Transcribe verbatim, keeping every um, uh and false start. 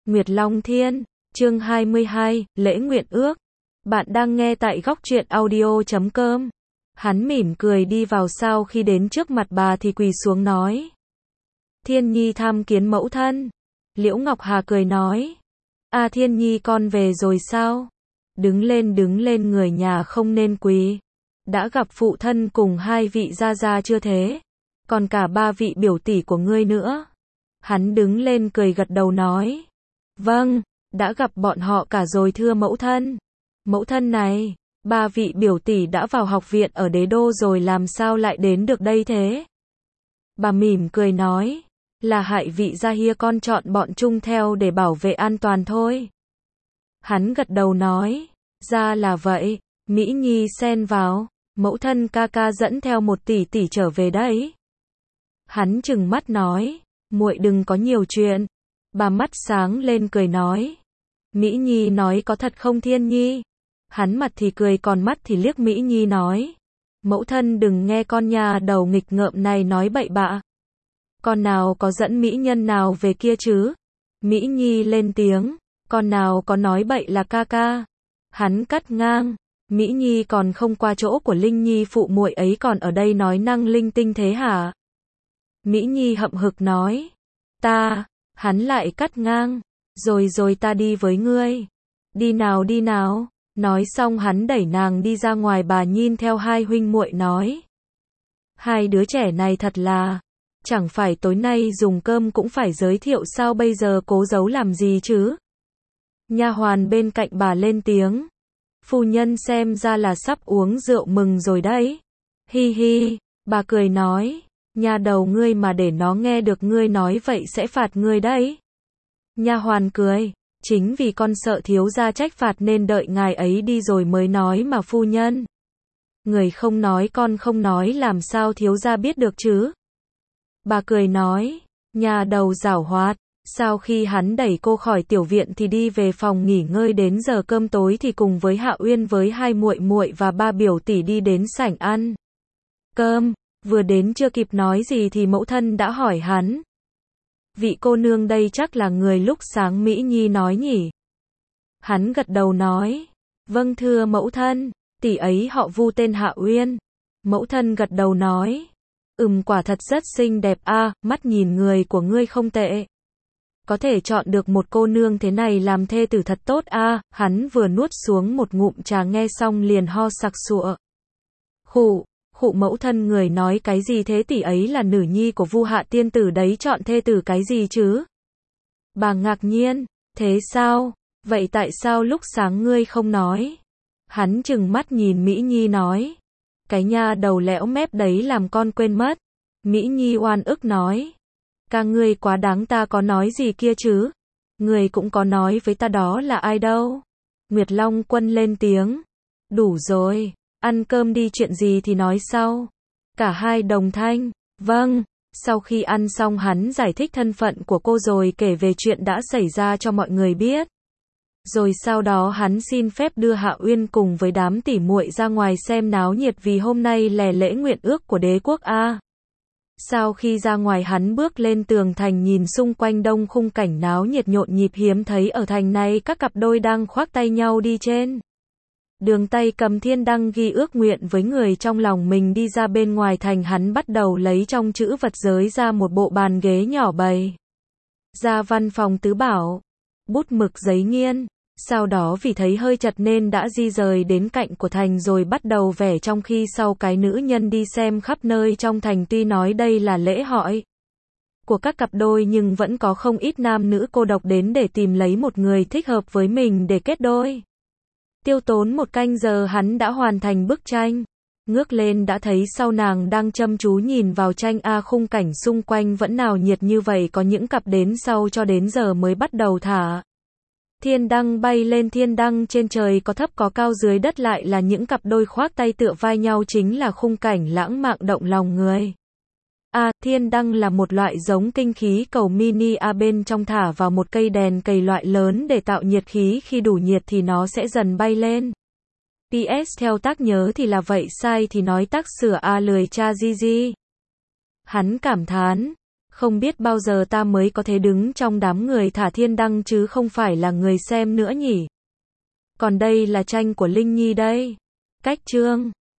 Nguyệt Long Thiên, chương hai mươi hai, lễ nguyện ước. Bạn đang nghe tại góc truyện audio chấm com. Hắn mỉm cười đi vào, sau khi đến trước mặt bà thì quỳ xuống nói: Thiên Nhi tham kiến mẫu thân. Liễu Ngọc Hà cười nói: A Thiên Nhi con về rồi sao? Đứng lên đứng lên, người nhà không nên quỳ. Đã gặp phụ thân cùng hai vị gia gia chưa thế? Còn cả ba vị biểu tỷ của ngươi nữa. Hắn đứng lên cười gật đầu nói: Vâng, đã gặp bọn họ cả rồi thưa mẫu thân. Mẫu thân này, ba vị biểu tỷ đã vào học viện ở đế đô rồi, làm sao lại đến được đây thế? Bà mỉm cười nói: Là hại vị gia hia con chọn bọn chung theo để bảo vệ an toàn thôi. Hắn gật đầu nói: Ra là vậy. Mỹ Nhi xen vào: Mẫu thân ca ca dẫn theo một tỷ tỷ trở về đấy. Hắn trừng mắt nói: Muội đừng có nhiều chuyện. Bà mắt sáng lên cười nói: Mỹ Nhi nói có thật không Thiên Nhi? Hắn mặt thì cười còn mắt thì liếc Mỹ Nhi nói: Mẫu thân đừng nghe con nhà đầu nghịch ngợm này nói bậy bạ. Con nào có dẫn mỹ nhân nào về kia chứ? Mỹ Nhi lên tiếng: Con nào có nói bậy là ca ca. Hắn cắt ngang: Mỹ Nhi còn không qua chỗ của Linh Nhi phụ muội ấy còn ở đây nói năng linh tinh thế hả? Mỹ Nhi hậm hực nói: Ta. Hắn lại cắt ngang: Rồi rồi ta đi với ngươi. Đi nào đi nào. Nói xong hắn đẩy nàng đi ra ngoài. Bà nhìn theo hai huynh muội nói: Hai đứa trẻ này thật là, chẳng phải tối nay dùng cơm cũng phải giới thiệu sao, bây giờ cố giấu làm gì chứ? Nha hoàn bên cạnh bà lên tiếng: Phu nhân xem ra là sắp uống rượu mừng rồi đấy. Hi hi. Bà cười nói: Nha đầu ngươi mà để nó nghe được ngươi nói vậy sẽ phạt ngươi đấy. Nha hoàn cười: Chính vì con sợ thiếu gia trách phạt nên đợi ngài ấy đi rồi mới nói mà phu nhân. Người không nói con không nói làm sao thiếu gia biết được chứ? Bà cười nói: Nhà đầu giảo hoạt. Sau khi hắn đẩy cô khỏi tiểu viện thì đi về phòng nghỉ ngơi, đến giờ cơm tối thì cùng với Hạ Uyên với hai muội muội và ba biểu tỷ đi đến sảnh ăn cơm. Vừa đến chưa kịp nói gì thì mẫu thân đã hỏi hắn: Vị cô nương đây chắc là người lúc sáng Mỹ Nhi nói nhỉ? Hắn gật đầu nói: Vâng thưa mẫu thân, tỷ ấy họ Vu tên Hạ Uyên. Mẫu thân gật đầu nói: Ừm, quả thật rất xinh đẹp a, à, mắt nhìn người của ngươi không tệ. Có thể chọn được một cô nương thế này làm thê tử thật tốt a. À. Hắn vừa nuốt xuống một ngụm trà nghe xong liền ho sặc sụa. Khụ, khụ mẫu thân người nói cái gì thế, tỷ ấy là nữ nhi của Vu Hạ tiên tử đấy, chọn thê tử cái gì chứ? Bà ngạc nhiên: Thế sao? Vậy tại sao lúc sáng ngươi không nói? Hắn trừng mắt nhìn Mỹ Nhi nói: Cái nha đầu lẽo mép đấy làm con quên mất. Mỹ Nhi oan ức nói: Ca ngươi quá đáng, ta có nói gì kia chứ? Ngươi cũng có nói với ta đó là ai đâu? Nguyệt Long Quân lên tiếng: Đủ rồi, ăn cơm đi, chuyện gì thì nói sau. Cả hai đồng thanh: Vâng. Sau khi ăn xong hắn giải thích thân phận của cô rồi kể về chuyện đã xảy ra cho mọi người biết. Rồi sau đó hắn xin phép đưa Hạ Uyên cùng với đám tỉ muội ra ngoài xem náo nhiệt vì hôm nay là lễ nguyện ước của đế quốc A. Sau khi ra ngoài hắn bước lên tường thành nhìn xung quanh đông khung cảnh náo nhiệt nhộn nhịp hiếm thấy ở thành này, các cặp đôi đang khoác tay nhau đi trên đường, tay cầm thiên đăng ghi ước nguyện với người trong lòng mình. Đi ra bên ngoài thành hắn bắt đầu lấy trong chữ vật giới ra một bộ bàn ghế nhỏ bày ra văn phòng tứ bảo, bút mực giấy nghiên. Sau đó vì thấy hơi chật nên đã di rời đến cạnh của thành rồi bắt đầu vẽ, trong khi sau cái nữ nhân đi xem khắp nơi trong thành. Tuy nói đây là lễ hỏi của các cặp đôi nhưng vẫn có không ít nam nữ cô độc đến để tìm lấy một người thích hợp với mình để kết đôi. Tiêu tốn một canh giờ hắn đã hoàn thành bức tranh. Ngước lên đã thấy sau nàng đang chăm chú nhìn vào tranh. A, khung cảnh xung quanh vẫn nào nhiệt như vậy, có những cặp đến sau cho đến giờ mới bắt đầu thả thiên đăng bay lên. Thiên đăng trên trời có thấp có cao, dưới đất lại là những cặp đôi khoác tay tựa vai nhau, chính là khung cảnh lãng mạn động lòng người. A, à, thiên đăng là một loại giống kinh khí cầu mini A, bên trong thả vào một cây đèn cầy loại lớn để tạo nhiệt khí, khi đủ nhiệt thì nó sẽ dần bay lên. pê ét theo tác nhớ thì là vậy, sai thì nói tác sửa A, lười cha Gigi. Hắn cảm thán: Không biết bao giờ ta mới có thể đứng trong đám người thả thiên đăng chứ không phải là người xem nữa nhỉ. Còn đây là tranh của Linh Nhi đây. Cách chương